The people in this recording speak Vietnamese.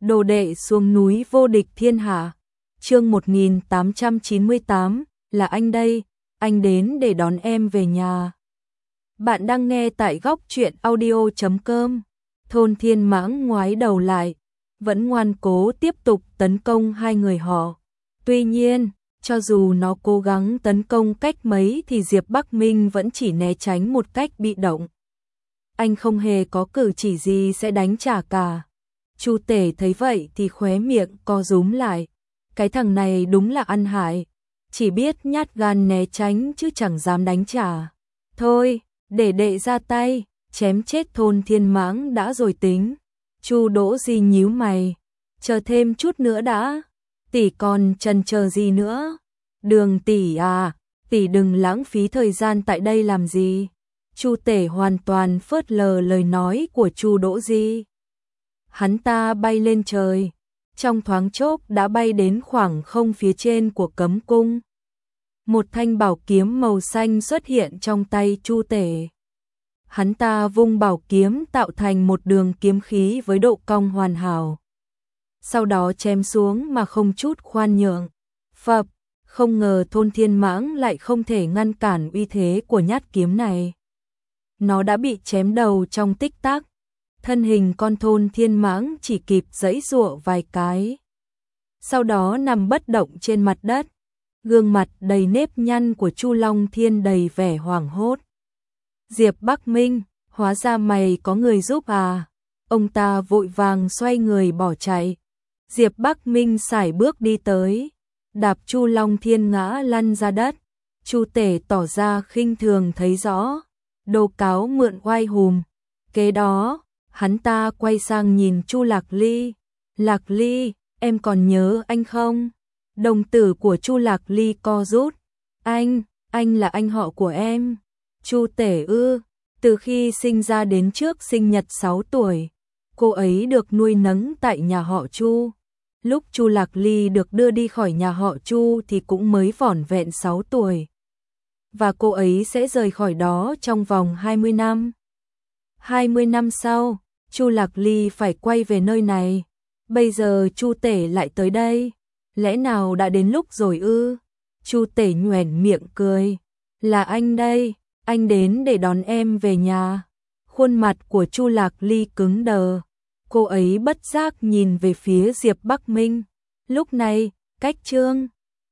Đồ đệ xuống núi vô địch thiên hạ. Chương 1898, là anh đây, anh đến để đón em về nhà. Bạn đang nghe tại góc truyện audio.com. Thôn Thiên Mãng ngoái đầu lại, vẫn ngoan cố tiếp tục tấn công hai người họ. Tuy nhiên, cho dù nó cố gắng tấn công cách mấy thì Diệp Bắc Minh vẫn chỉ né tránh một cách bị động. Anh không hề có cử chỉ gì sẽ đánh trả cả. Chu Tể thấy vậy thì khóe miệng co rúm lại. Cái thằng này đúng là ăn hại, chỉ biết nhát gan né tránh chứ chẳng dám đánh trả. Thôi, để đệ ra tay, chém chết Thôn Thiên Mãng đã rồi tính. Chu Đỗ Di nhíu mày, chờ thêm chút nữa đã. Tỷ còn chần chờ gì nữa? Đường tỷ à, tỷ đừng lãng phí thời gian tại đây làm gì? Chu Tể hoàn toàn phớt lờ lời nói của Chu Đỗ Di. Hắn ta bay lên trời, trong thoáng chốc đã bay đến khoảng không phía trên của cấm cung. Một thanh bảo kiếm màu xanh xuất hiện trong tay Chu Tể. Hắn ta vung bảo kiếm tạo thành một đường kiếm khí với độ cong hoàn hảo. Sau đó chém xuống mà không chút khoan nhượng. Phập, không ngờ Thôn Thiên Mãng lại không thể ngăn cản uy thế của nhát kiếm này. Nó đã bị chém đầu trong tích tắc. Thân hình con Thôn Thiên Mãng chỉ kịp giãy giụa vài cái. Sau đó nằm bất động trên mặt đất. Gương mặt đầy nếp nhăn của Chu Long Thiên đầy vẻ hoảng hốt. Diệp Bắc Minh, hóa ra mày có người giúp à? Ông ta vội vàng xoay người bỏ chạy. Diệp Bắc Minh sải bước đi tới, đạp Chu Long Thiên ngã lăn ra đất. Chu Tể tỏ ra khinh thường thấy rõ, đồ cáo mượn oai hùm. Kế đó, hắn ta quay sang nhìn Chu Lạc Ly. Lạc Ly, em còn nhớ anh không? Đồng tử của Chu Lạc Ly co rút. Anh là anh họ của em. Chu Tể ư? Từ khi sinh ra đến trước sinh nhật 6 tuổi, cô ấy được nuôi nấng tại nhà họ Chu. Lúc Chu Lạc Ly được đưa đi khỏi nhà họ Chu thì cũng mới vỏn vẹn 6 tuổi. Và cô ấy sẽ rời khỏi đó trong vòng 20 năm. 20 năm sau, Chu Lạc Ly phải quay về nơi này. Bây giờ Chu Tể lại tới đây. Lẽ nào đã đến lúc rồi ư? Chu Tể nhoẻn miệng cười. Là anh đây, anh đến để đón em về nhà. Khuôn mặt của Chu Lạc Ly cứng đờ. Cô ấy bất giác nhìn về phía Diệp Bắc Minh. Lúc này, cách Trương